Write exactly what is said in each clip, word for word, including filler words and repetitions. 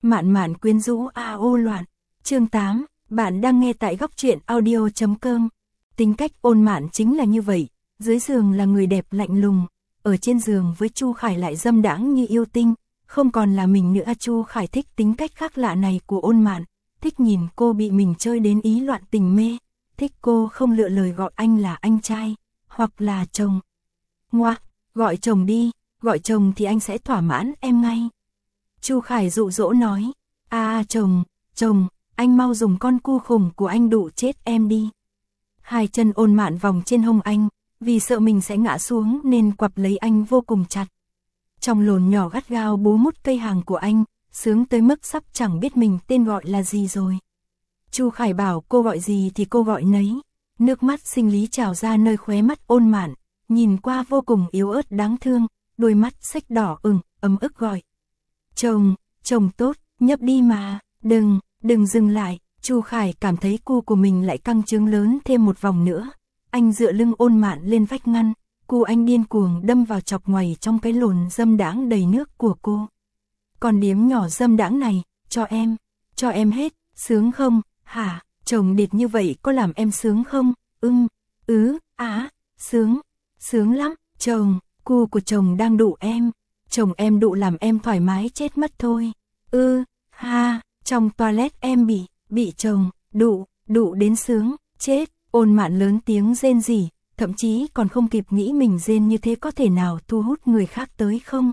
Mạn mạn quyến rũ a ô loạn. Chương tám, bạn đang nghe tại góc truyện audio chấm com. Tính cách Ôn Mạn chính là như vậy, dưới giường là người đẹp lạnh lùng, ở trên giường với Chu Khải lại dâm đãng như yêu tinh, không còn là mình nữa. Chu Khải thích tính cách khác lạ này của Ôn Mạn, thích nhìn cô bị mình chơi đến ý loạn tình mê, thích cô không lựa lời gọi anh là anh trai, hoặc là chồng. Ngoa, gọi chồng đi, gọi chồng thì anh sẽ thỏa mãn em ngay. Chu Khải dụ dỗ nói, à chồng, chồng, anh mau dùng con cu khủng của anh đụ chết em đi. Hai chân Ôn Mạn vòng trên hông anh, vì sợ mình sẽ ngã xuống nên quặp lấy anh vô cùng chặt. Trong lồn nhỏ gắt gao bú mút cây hàng của anh, sướng tới mức sắp chẳng biết mình tên gọi là gì rồi. Chu Khải bảo cô gọi gì thì cô gọi nấy, nước mắt sinh lý trào ra nơi khóe mắt Ôn Mạn, nhìn qua vô cùng yếu ớt đáng thương, đôi mắt xếch đỏ ửng, ấm ức gọi. Chồng, chồng tốt, nhấp đi mà, đừng, đừng dừng lại. Chu Khải cảm thấy cu của mình lại căng trướng lớn thêm một vòng nữa. Anh dựa lưng Ôn Mạn lên vách ngăn, cu anh điên cuồng đâm vào chọc ngoầy trong cái lồn dâm đãng đầy nước của cô. Còn điếm nhỏ dâm đãng này, cho em, cho em hết, sướng không, hả, chồng địt như vậy có làm em sướng không, ưng, ứ, á, sướng, sướng lắm, chồng, cu của chồng đang đụ em, chồng em đụ làm em thoải mái chết mất thôi, ư, ha, trong toilet em bị, bị chồng, đụ, đụ đến sướng, chết. Ôn Mạn lớn tiếng rên rỉ, thậm chí còn không kịp nghĩ mình rên như thế có thể nào thu hút người khác tới không.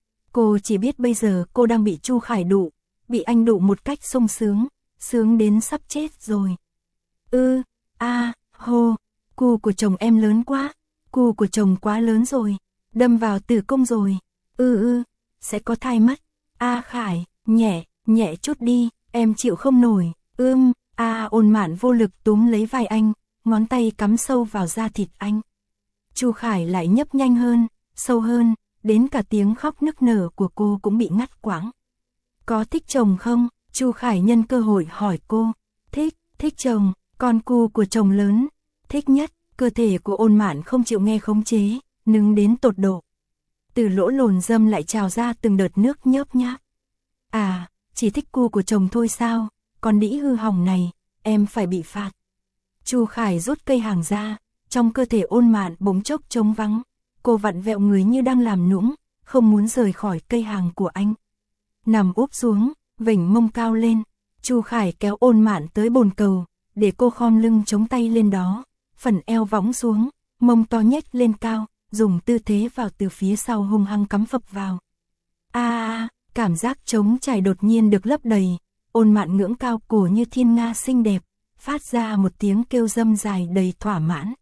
Cô chỉ biết bây giờ cô đang bị Chu Khải đụ, bị anh đụ một cách sung sướng, sướng đến sắp chết rồi. Ư, a, hô, cu của chồng em lớn quá, cu của chồng quá lớn rồi, đâm vào tử cung rồi, ư ư, sẽ có thai mất. A Khải, nhẹ, nhẹ chút đi, em chịu không nổi, ưm, a Ôn Mạn vô lực túm lấy vai anh, ngón tay cắm sâu vào da thịt anh. Chu Khải lại nhấp nhanh hơn, sâu hơn, đến cả tiếng khóc nức nở của cô cũng bị ngắt quãng. Có thích chồng không? Chu Khải nhân cơ hội hỏi cô. Thích, thích chồng, con cu của chồng lớn, thích nhất. Cơ thể của Ôn Mạn không chịu nghe khống chế, nứng đến tột độ. Từ lỗ lồn dâm lại trào ra từng đợt nước nhớp nháp. À, chỉ thích cu của chồng thôi sao? Con đĩ hư hỏng này, em phải bị phạt. Chu Khải rút cây hàng ra, trong cơ thể Ôn Mạn bỗng chốc trống vắng, cô vặn vẹo người như đang làm nũng, không muốn rời khỏi cây hàng của anh. Nằm úp xuống, vểnh mông cao lên, Chu Khải kéo Ôn Mạn tới bồn cầu, để cô khom lưng chống tay lên đó, phần eo võng xuống, mông to nhếch lên cao, dùng tư thế vào từ phía sau hung hăng cắm phập vào. A, à, cảm giác trống trải đột nhiên được lấp đầy, Ôn Mạn ngưỡng cao cổ như thiên nga xinh đẹp, phát ra một tiếng kêu dâm dài đầy thỏa mãn.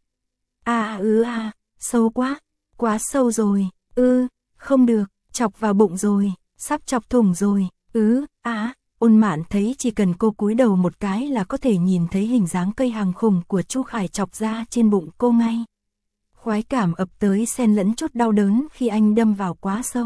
A ư a, sâu quá, quá sâu rồi, ư, không được, chọc vào bụng rồi, sắp chọc thủng rồi, ứ, á. Ôn Mạn thấy chỉ cần cô cúi đầu một cái là có thể nhìn thấy hình dáng cây hàng khủng của Chu Khải chọc ra trên bụng cô ngay. Khoái cảm ập tới xen lẫn chút đau đớn khi anh đâm vào quá sâu.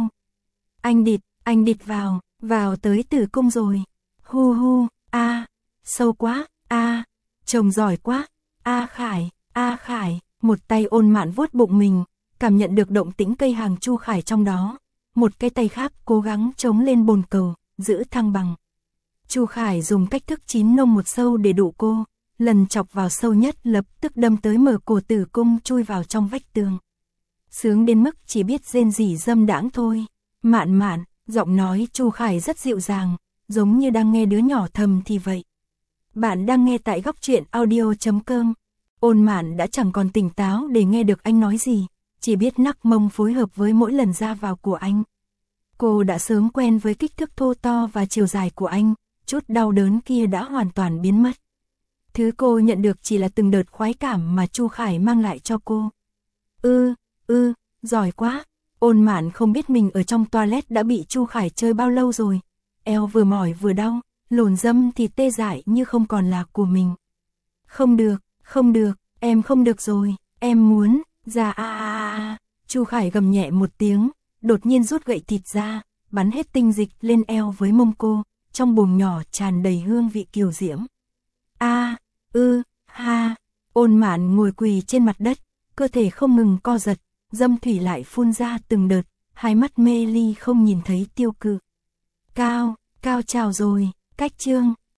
Anh địt, anh địt vào, vào tới tử cung rồi. Hu hu, a, sâu quá, a, chồng giỏi quá, a Khải, a Khải. Một tay Ôn Mạn vuốt bụng mình, cảm nhận được động tĩnh cây hàng Chu Khải trong đó. Một cái tay khác cố gắng chống lên bồn cầu, giữ thăng bằng. Chu Khải dùng cách thức chín nông một sâu để đụ cô, lần chọc vào sâu nhất lập tức đâm tới mở cổ tử cung chui vào trong vách tường. Sướng đến mức chỉ biết rên rỉ dâm đãng thôi. Mạn mạn, giọng nói Chu Khải rất dịu dàng, giống như đang nghe đứa nhỏ thầm thì vậy. Bạn đang nghe tại góc truyện audio chấm com. Ôn Mạn đã chẳng còn tỉnh táo để nghe được anh nói gì, chỉ biết nắc mông phối hợp với mỗi lần ra vào của anh. Cô đã sớm quen với kích thước thô to và chiều dài của anh, chút đau đớn kia đã hoàn toàn biến mất. Thứ cô nhận được chỉ là từng đợt khoái cảm mà Chu Khải mang lại cho cô. Ư, ư, giỏi quá. Ôn Mạn không biết mình ở trong toilet đã bị Chu Khải chơi bao lâu rồi. Eo vừa mỏi vừa đau, lồn dâm thì tê dại như không còn là của mình. Không được, không được, em không được rồi, em muốn, ra a a a. Chu Khải gầm nhẹ một tiếng, đột nhiên rút gậy thịt ra, bắn hết tinh dịch lên eo với mông cô, trong bồn nhỏ tràn đầy hương vị kiều diễm. A, ư, ha. Ôn Mạn ngồi quỳ trên mặt đất, cơ thể không ngừng co giật, dâm thủy lại phun ra từng đợt, hai mắt mê ly không nhìn thấy tiêu cự. Cao, Cao trào rồi, cách chương.